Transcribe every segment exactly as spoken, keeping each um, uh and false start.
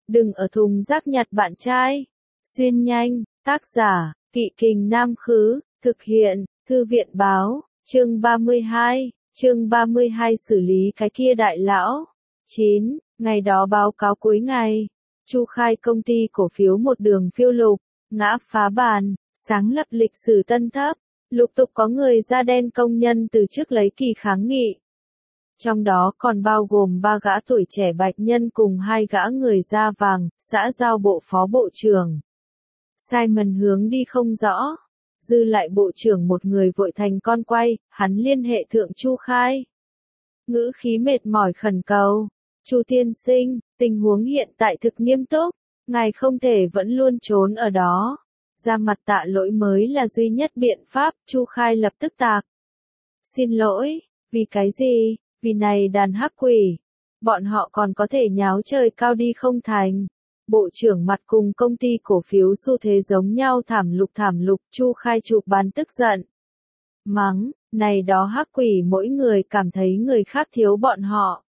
Đừng ở thùng rác nhặt bạn trai. Xuyên nhanh, tác giả, Kỵ Kình Nam Khứ, thực hiện, Thư viện Báo, chương ba mươi hai, chương ba mươi hai xử lý cái kia đại lão. chín. Ngày đó báo cáo cuối ngày, Chu Khai công ty cổ phiếu một đường phiêu lục, ngã phá bàn, sáng lập lịch sử tân thấp, lục tục có người da đen công nhân từ chức lấy kỳ kháng nghị. Trong đó còn bao gồm ba gã tuổi trẻ bạch nhân cùng hai gã người da vàng, xã giao bộ phó bộ trưởng. Simon hướng đi không rõ, dư lại bộ trưởng một người vội thành con quay, hắn liên hệ thượng Chu Khai. Ngữ khí mệt mỏi khẩn cầu, Chu tiên sinh, tình huống hiện tại thực nghiêm túc, ngài không thể vẫn luôn trốn ở đó. Ra mặt tạ lỗi mới là duy nhất biện pháp, Chu Khai lập tức tạc. Xin lỗi, vì cái gì? Vì này đàn hắc quỷ, bọn họ còn có thể nháo trời cao đi không thành. Bộ trưởng mặt cùng công ty cổ phiếu xu thế giống nhau thảm lục thảm lục, Chu Khai chụp bàn tức giận. Mắng, này đó hắc quỷ mỗi người cảm thấy người khác thiếu bọn họ.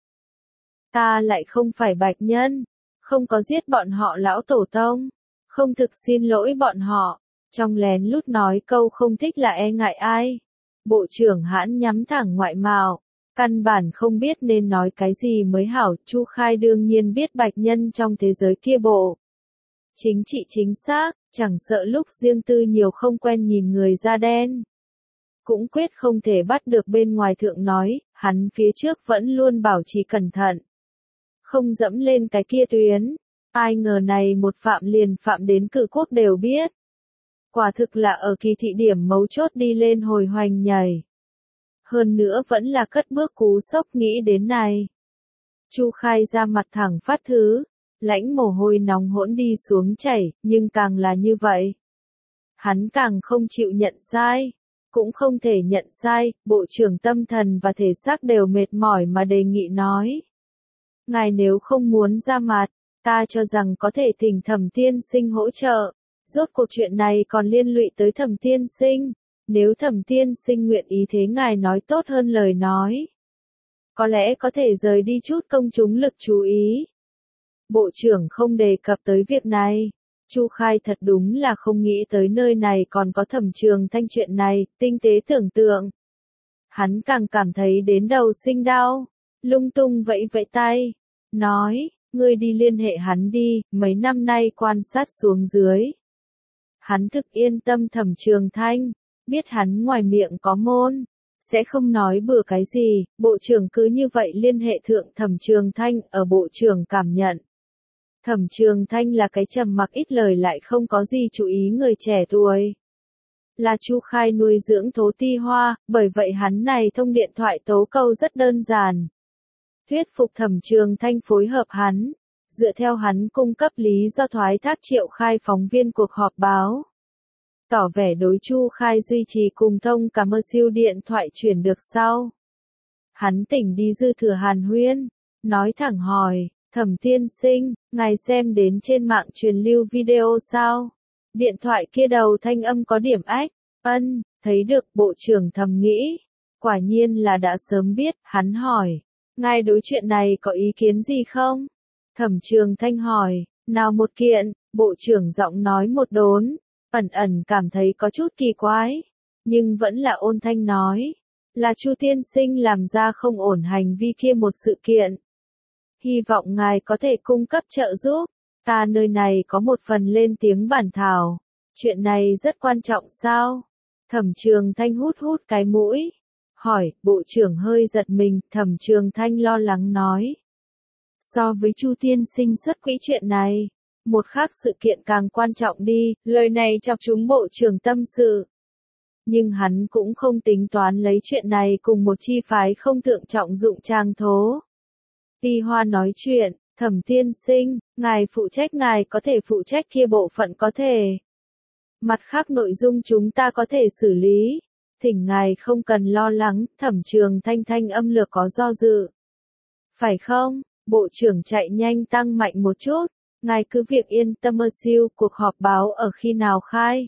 Ta lại không phải bạch nhân, không có giết bọn họ lão tổ tông, không thực xin lỗi bọn họ, trong lén lút nói câu không thích là e ngại ai. Bộ trưởng hãn nhắm thẳng ngoại mạo. Căn bản không biết nên nói cái gì mới hảo, Chu Khai đương nhiên biết bạch nhân trong thế giới kia bộ. Chính trị chính xác, chẳng sợ lúc riêng tư nhiều không quen nhìn người da đen. Cũng quyết không thể bắt được bên ngoài thượng nói, hắn phía trước vẫn luôn bảo trì cẩn thận. Không dẫm lên cái kia tuyến, ai ngờ này một phạm liền phạm đến cử quốc đều biết. Quả thực là ở kỳ thị điểm mấu chốt đi lên hồi hoành nhảy. Hơn nữa vẫn là cất bước cú sốc nghĩ đến này. Chu Khai ra mặt thẳng phát thứ, lãnh mồ hôi nóng hỗn đi xuống chảy, nhưng càng là như vậy. Hắn càng không chịu nhận sai, cũng không thể nhận sai, bộ trưởng tâm thần và thể xác đều mệt mỏi mà đề nghị nói. Ngài nếu không muốn ra mặt, ta cho rằng có thể thỉnh Thẩm tiên sinh hỗ trợ, rốt cuộc chuyện này còn liên lụy tới Thẩm tiên sinh. Nếu Thẩm tiên sinh nguyện ý thế ngài nói tốt hơn lời nói. Có lẽ có thể rời đi chút công chúng lực chú ý. Bộ trưởng không đề cập tới việc này. Chu Khai thật đúng là không nghĩ tới nơi này còn có Thẩm Trường Thanh chuyện này, tinh tế tưởng tượng. Hắn càng cảm thấy đến đầu sinh đau, lung tung vẫy vẫy tay, nói, ngươi đi liên hệ hắn đi, mấy năm nay quan sát xuống dưới. Hắn thực yên tâm Thẩm Trường Thanh. Biết hắn ngoài miệng có môn, sẽ không nói bừa cái gì, bộ trưởng cứ như vậy liên hệ thượng Thẩm Trường Thanh ở bộ trưởng cảm nhận. Thẩm Trường Thanh là cái trầm mặc ít lời lại không có gì chú ý người trẻ tuổi. Là Chu Khai nuôi dưỡng Tố Ti Hoa, bởi vậy hắn này thông điện thoại tố câu rất đơn giản. Thuyết phục Thẩm Trường Thanh phối hợp hắn, dựa theo hắn cung cấp lý do thoái thác Triệu Khai phóng viên cuộc họp báo. Tỏ vẻ đối Chu Khai duy trì cùng thông cả mơ siêu điện thoại chuyển được sau. Hắn tỉnh đi dư thừa hàn huyên, nói thẳng hỏi, Thẩm tiên sinh, ngài xem đến trên mạng truyền lưu video sao? Điện thoại kia đầu thanh âm có điểm ách, ân, thấy được bộ trưởng thầm nghĩ. Quả nhiên là đã sớm biết, hắn hỏi, ngài đối chuyện này có ý kiến gì không? Thẩm Trường Thanh hỏi, nào một kiện, bộ trưởng giọng nói một đốn. Ẩn ẩn cảm thấy có chút kỳ quái, nhưng vẫn là ôn thanh nói, là Chu tiên sinh làm ra không ổn hành vi kia một sự kiện. Hy vọng ngài có thể cung cấp trợ giúp, ta nơi này có một phần lên tiếng bản thảo, chuyện này rất quan trọng sao? Thẩm Trường Thanh hút hút cái mũi, hỏi, bộ trưởng hơi giật mình, Thẩm Trường Thanh lo lắng nói. So với Chu tiên sinh xuất quỹ chuyện này, một khác sự kiện càng quan trọng đi, lời này chọc chúng bộ trưởng tâm sự. Nhưng hắn cũng không tính toán lấy chuyện này cùng một chi phái không thượng trọng dụng trang thố. Ti Hoa nói chuyện, Thẩm tiên sinh, ngài phụ trách ngài có thể phụ trách kia bộ phận có thể. Mặt khác nội dung chúng ta có thể xử lý. Thỉnh ngài không cần lo lắng, Thẩm Trường Thanh thanh âm lược có do dự. Phải không? Bộ trưởng chạy nhanh tăng mạnh một chút. Ngài cứ việc yên tâm mơ siêu, cuộc họp báo ở khi nào khai?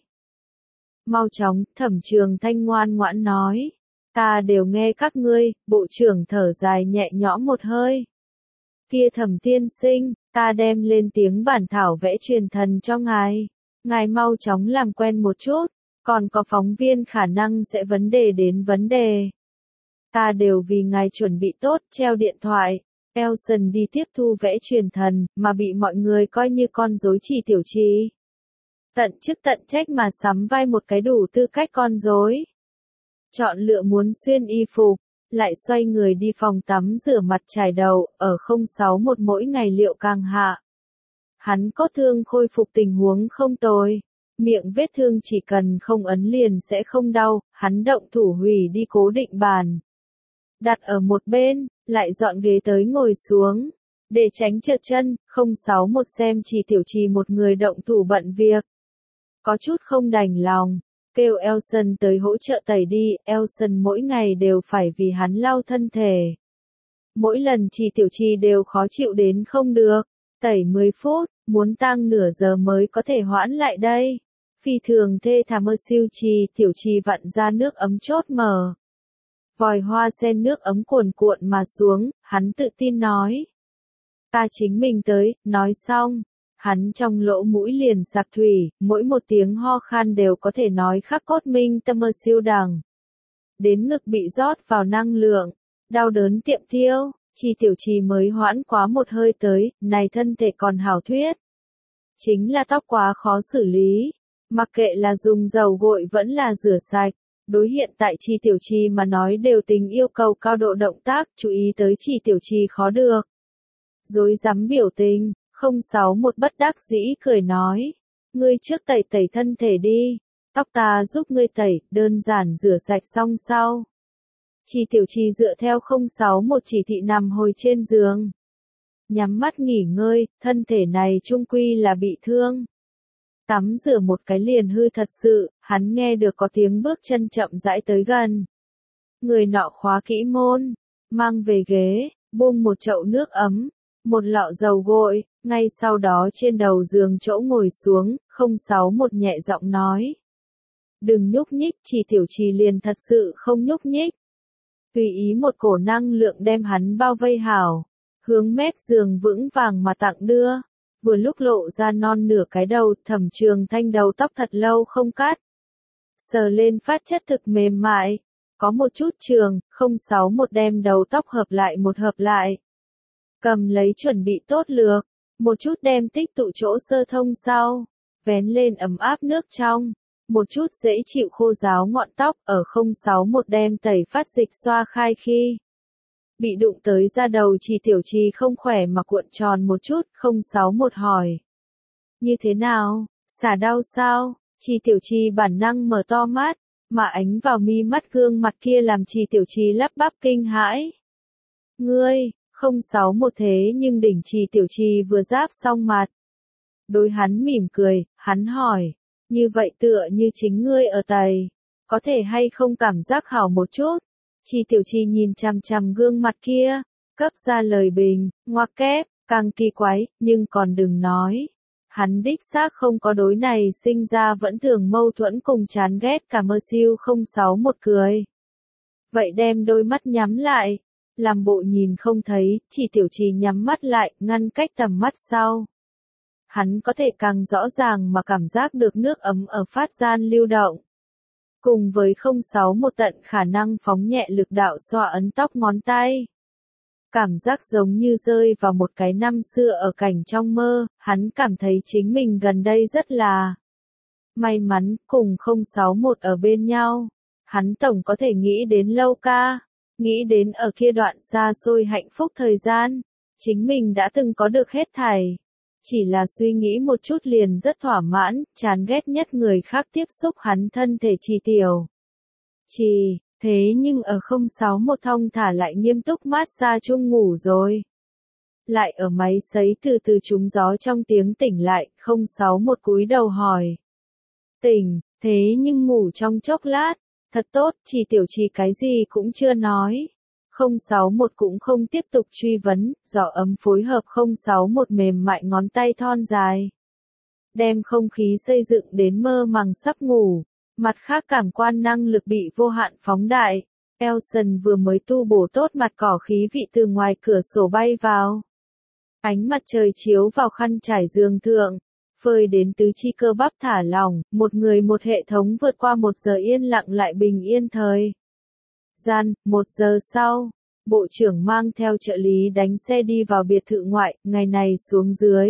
Mau chóng, Thẩm Trường Thanh ngoan ngoãn nói. Ta đều nghe các ngươi, bộ trưởng thở dài nhẹ nhõm một hơi. Kia Thẩm tiên sinh, ta đem lên tiếng bản thảo vẽ truyền thần cho ngài. Ngài mau chóng làm quen một chút, còn có phóng viên khả năng sẽ vấn đề đến vấn đề. Ta đều vì ngài chuẩn bị tốt, treo điện thoại. Elson đi tiếp thu vẽ truyền thần, mà bị mọi người coi như con rối Trì Tiểu Trì. Tận chức tận trách mà sắm vai một cái đủ tư cách con rối. Chọn lựa muốn xuyên y phục, lại xoay người đi phòng tắm rửa mặt chải đầu, ở không sáu một mỗi ngày liệu càng hạ. Hắn cốt thương khôi phục tình huống không tồi. Miệng vết thương chỉ cần không ấn liền sẽ không đau, hắn động thủ hủy đi cố định bàn. Đặt ở một bên, lại dọn ghế tới ngồi xuống. Để tránh trượt chân, không sáu một xem Trì Tiểu Trì một người động thủ bận việc. Có chút không đành lòng, kêu Elson tới hỗ trợ tẩy đi, Elson mỗi ngày đều phải vì hắn lau thân thể. Mỗi lần Trì Tiểu Trì đều khó chịu đến không được, tẩy mười phút, muốn tăng nửa giờ mới có thể hoãn lại đây. Phi thường thê thảm mơ siêu Trì Tiểu Trì vặn ra nước ấm chốt mở. Vòi hoa sen nước ấm cuồn cuộn mà xuống, hắn tự tin nói. Ta chính mình tới, nói xong. Hắn trong lỗ mũi liền sặc thủy, mỗi một tiếng ho khan đều có thể nói khắc cốt minh tâm mơ siêu đằng. Đến ngực bị rót vào năng lượng, đau đớn tiệm thiêu, Trì Tiểu Trì mới hoãn quá một hơi tới, này thân thể còn hảo thuyết. Chính là tóc quá khó xử lý, mặc kệ là dùng dầu gội vẫn là rửa sạch. Đối hiện tại Trì Tiểu Trì mà nói đều tình yêu cầu cao độ động tác, chú ý tới Trì Tiểu Trì khó được. Dối rắm biểu tình, không sáu một bất đắc dĩ cười nói. Ngươi trước tẩy tẩy thân thể đi, tóc ta giúp ngươi tẩy, đơn giản rửa sạch xong sau. Trì Tiểu Trì dựa theo không sáu một chỉ thị nằm hồi trên giường. Nhắm mắt nghỉ ngơi, thân thể này chung quy là bị thương. Tắm rửa một cái liền hư thật sự, hắn nghe được có tiếng bước chân chậm rãi tới gần. Người nọ khóa kỹ môn, mang về ghế, buông một chậu nước ấm, một lọ dầu gội, ngay sau đó trên đầu giường chỗ ngồi xuống, không sáu một nhẹ giọng nói. Đừng nhúc nhích, Trì Tiểu Trì liền thật sự không nhúc nhích. Tùy ý một cổ năng lượng đem hắn bao vây hảo, hướng mép giường vững vàng mà tặng đưa. Vừa lúc lộ ra non nửa cái đầu, Thẩm Trường Thanh đầu tóc thật lâu không cắt. Sờ lên phát chất thực mềm mại, có một chút trường, không sáu một đem đầu tóc hợp lại một hợp lại. Cầm lấy chuẩn bị tốt lược, một chút đem tích tụ chỗ sơ thông sau, vén lên ấm áp nước trong, một chút dễ chịu khô ráo ngọn tóc, ở không sáu một đem tẩy phát dịch xoa khai khi. Bị đụng tới da đầu Trì Tiểu Trì không khỏe mà cuộn tròn một chút, không sáu một hỏi. Như thế nào, xả đau sao? Trì Tiểu Trì bản năng mở to mắt, mà ánh vào mi mắt gương mặt kia làm Trì Tiểu Trì lắp bắp kinh hãi. Ngươi, không sáu một thế nhưng đỉnh Trì Tiểu Trì vừa giáp xong mặt. Đối hắn mỉm cười, hắn hỏi, như vậy tựa như chính ngươi ở tày, có thể hay không cảm giác hảo một chút? Trì Tiểu Trì nhìn chằm chằm gương mặt kia, cấp ra lời bình, ngoặc kép, càng kỳ quái, nhưng còn đừng nói. Hắn đích xác không có đối này sinh ra vẫn thường mâu thuẫn cùng chán ghét cả mơ siêu không sáu một cười. Vậy đem đôi mắt nhắm lại, làm bộ nhìn không thấy, Trì Tiểu Trì nhắm mắt lại, ngăn cách tầm mắt sau. Hắn có thể càng rõ ràng mà cảm giác được nước ấm ở phát gian lưu động. Cùng với không sáu một tận khả năng phóng nhẹ lực đạo xoa ấn tóc ngón tay. Cảm giác giống như rơi vào một cái năm xưa ở cảnh trong mơ, hắn cảm thấy chính mình gần đây rất là may mắn, cùng không sáu một ở bên nhau. Hắn tổng có thể nghĩ đến Lâu Ca, nghĩ đến ở kia đoạn xa xôi hạnh phúc thời gian, chính mình đã từng có được hết thảy. Chỉ là suy nghĩ một chút liền rất thỏa mãn, chán ghét nhất người khác tiếp xúc hắn thân thể Trì Tiểu Trì, thế nhưng ở không sáu một thông thả lại nghiêm túc mát xa chung ngủ rồi. Lại ở máy sấy từ từ trúng gió trong tiếng tỉnh lại, không sáu một cúi đầu hỏi. Tỉnh, thế nhưng ngủ trong chốc lát, thật tốt, Trì Tiểu Trì cái gì cũng chưa nói. không sáu một cũng không tiếp tục truy vấn, gió ấm phối hợp không sáu một mềm mại ngón tay thon dài. Đem không khí xây dựng đến mơ màng sắp ngủ, mặt khác cảm quan năng lực bị vô hạn phóng đại. Elson vừa mới tu bổ tốt mặt cỏ khí vị từ ngoài cửa sổ bay vào. Ánh mặt trời chiếu vào khăn trải giường thượng, phơi đến tứ chi cơ bắp thả lỏng, một người một hệ thống vượt qua một giờ yên lặng lại bình yên thời gian. Một giờ sau, bộ trưởng mang theo trợ lý đánh xe đi vào biệt thự ngoại, ngày này xuống dưới.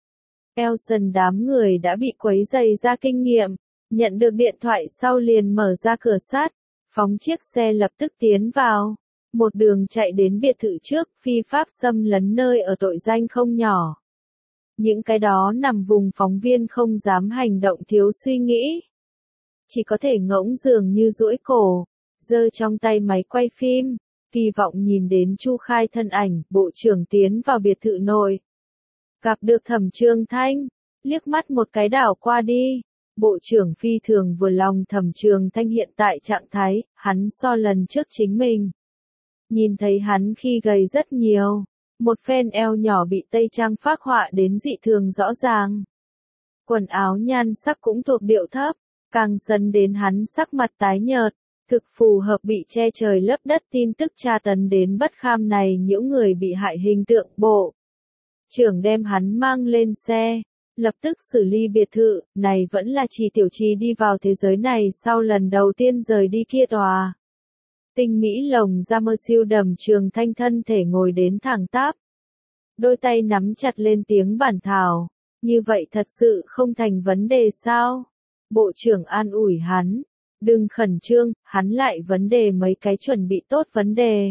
Elson đám người đã bị quấy rầy ra kinh nghiệm, nhận được điện thoại sau liền mở ra cửa sắt, phóng chiếc xe lập tức tiến vào. Một đường chạy đến biệt thự trước, phi pháp xâm lấn nơi ở tội danh không nhỏ. Những cái đó nằm vùng phóng viên không dám hành động thiếu suy nghĩ. Chỉ có thể ngỗng dường như duỗi cổ, giơ trong tay máy quay phim, kỳ vọng nhìn đến Chu Khai thân ảnh, bộ trưởng tiến vào biệt thự nội. Gặp được Thẩm Trường Thanh, liếc mắt một cái đảo qua đi. Bộ trưởng phi thường vừa lòng Thẩm Trường Thanh hiện tại trạng thái, hắn so lần trước chính mình. Nhìn thấy hắn khi gầy rất nhiều, một phen eo nhỏ bị tây trang phác họa đến dị thường rõ ràng. Quần áo nhan sắc cũng thuộc điệu thấp, càng dần đến hắn sắc mặt tái nhợt, thực phù hợp bị che trời lấp đất tin tức tra tấn đến bất kham này những người bị hại hình tượng. Bộ trưởng đem hắn mang lên xe, lập tức xử lý biệt thự, này vẫn là Trì Tiểu Trì đi vào thế giới này sau lần đầu tiên rời đi kia tòa. Tinh mỹ lồng ra mơ siêu đầm Trường Thanh thân thể ngồi đến thẳng tắp. Đôi tay nắm chặt lên tiếng bản thảo, như vậy thật sự không thành vấn đề sao? Bộ trưởng an ủi hắn, đừng khẩn trương, hắn lại vấn đề mấy cái chuẩn bị tốt vấn đề.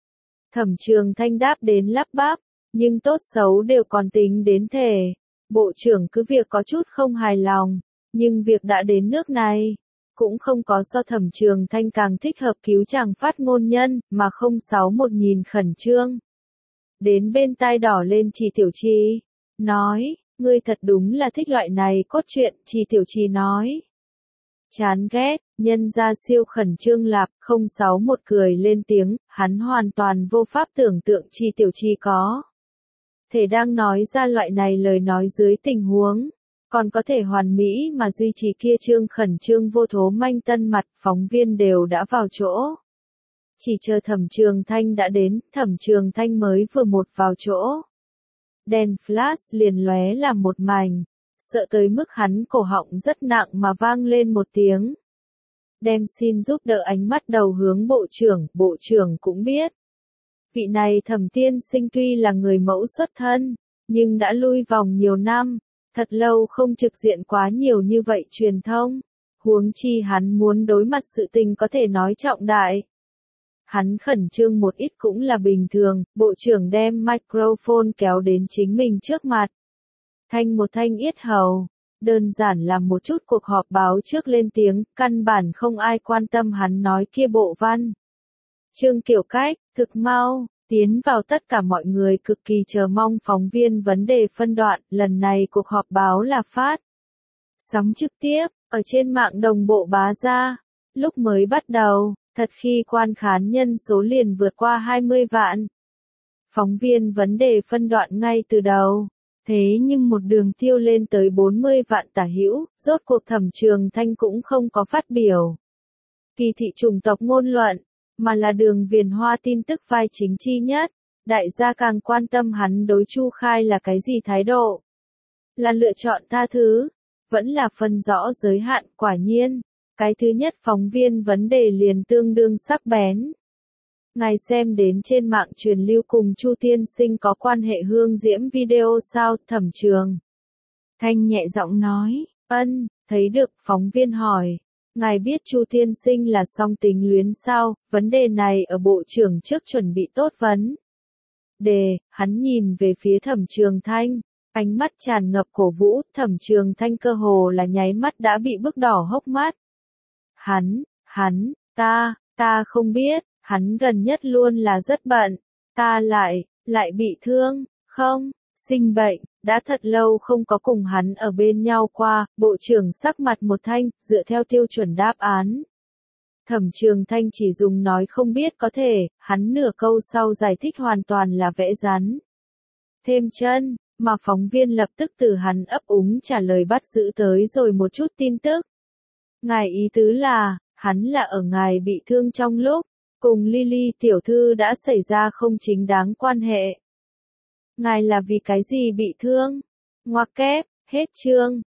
Thẩm Trường Thanh đáp đến lắp bắp, nhưng tốt xấu đều còn tính đến thể. Bộ trưởng cứ việc có chút không hài lòng, nhưng việc đã đến nước này, cũng không có so Thẩm Trường Thanh càng thích hợp cứu chàng phát ngôn nhân, mà không sáu một nhìn khẩn trương. Đến bên tai đỏ lên Trì Tiểu Trì, nói, ngươi thật đúng là thích loại này cốt truyện, Trì Tiểu Trì nói. Chán ghét, nhân ra siêu khẩn trương lạp, không sáu một cười lên tiếng, hắn hoàn toàn vô pháp tưởng tượng Trì Tiểu Trì có thể đang nói ra loại này lời nói dưới tình huống, còn có thể hoàn mỹ mà duy trì kia trương khẩn trương vô thố manh tân mặt. Phóng viên đều đã vào chỗ. Chỉ chờ Thẩm Trường Thanh đã đến, Thẩm Trường Thanh mới vừa một vào chỗ. Đèn flash liền lóe làm một mảnh, sợ tới mức hắn cổ họng rất nặng mà vang lên một tiếng. Đem xin giúp đỡ ánh mắt đầu hướng bộ trưởng, bộ trưởng cũng biết. Vị này Thẩm tiên sinh tuy là người mẫu xuất thân, nhưng đã lui vòng nhiều năm, thật lâu không trực diện quá nhiều như vậy truyền thông. Huống chi hắn muốn đối mặt sự tình có thể nói trọng đại. Hắn khẩn trương một ít cũng là bình thường, bộ trưởng đem microphone kéo đến chính mình trước mặt. Thanh một thanh yết hầu, đơn giản làm một chút cuộc họp báo trước lên tiếng, căn bản không ai quan tâm hắn nói kia bộ văn. Trương Kiểu Cách, thực mau, tiến vào tất cả mọi người cực kỳ chờ mong phóng viên vấn đề phân đoạn, lần này cuộc họp báo là phát sóng trực tiếp, ở trên mạng đồng bộ bá ra. Lúc mới bắt đầu, thật khi quan khán nhân số liền vượt qua hai mươi vạn. Phóng viên vấn đề phân đoạn ngay từ đầu, thế nhưng một đường tiêu lên tới bốn mươi vạn tả hữu, rốt cuộc Thẩm Trường Thanh cũng không có phát biểu kỳ thị chủng tộc ngôn luận, mà là Đường Viền Hoa tin tức vai chính chi nhất. Đại gia càng quan tâm hắn đối Chu Khai là cái gì thái độ. Là lựa chọn tha thứ, vẫn là phân rõ giới hạn. Quả nhiên, cái thứ nhất phóng viên vấn đề liền tương đương sắc bén. Ngài xem đến trên mạng truyền lưu cùng Chu tiên sinh có quan hệ hương diễm video sao? Thẩm Trường Thanh nhẹ giọng nói, ân, thấy được. Phóng viên hỏi, ngài biết Chu tiên sinh là song tính luyến sao? Vấn đề này ở bộ trưởng trước chuẩn bị tốt vấn đề. Hắn nhìn về phía Thẩm Trường Thanh, ánh mắt tràn ngập cổ vũ. Thẩm Trường Thanh cơ hồ là nháy mắt đã bị bức đỏ hốc mắt. Hắn, hắn, ta, ta không biết, hắn gần nhất luôn là rất bận, ta lại, lại bị thương, không, sinh bệnh, đã thật lâu không có cùng hắn ở bên nhau qua. Bộ trưởng sắc mặt một thanh, dựa theo tiêu chuẩn đáp án. Thẩm Trường Thanh chỉ dùng nói không biết có thể, hắn nửa câu sau giải thích hoàn toàn là vẽ rắn thêm chân, mà phóng viên lập tức từ hắn ấp úng trả lời bắt giữ tới rồi một chút tin tức. Ngài ý tứ là, hắn là ở ngài bị thương trong lúc cùng Lily tiểu thư đã xảy ra không chính đáng quan hệ. Ngài là vì cái gì bị thương? Ngoặc kép, hết chương.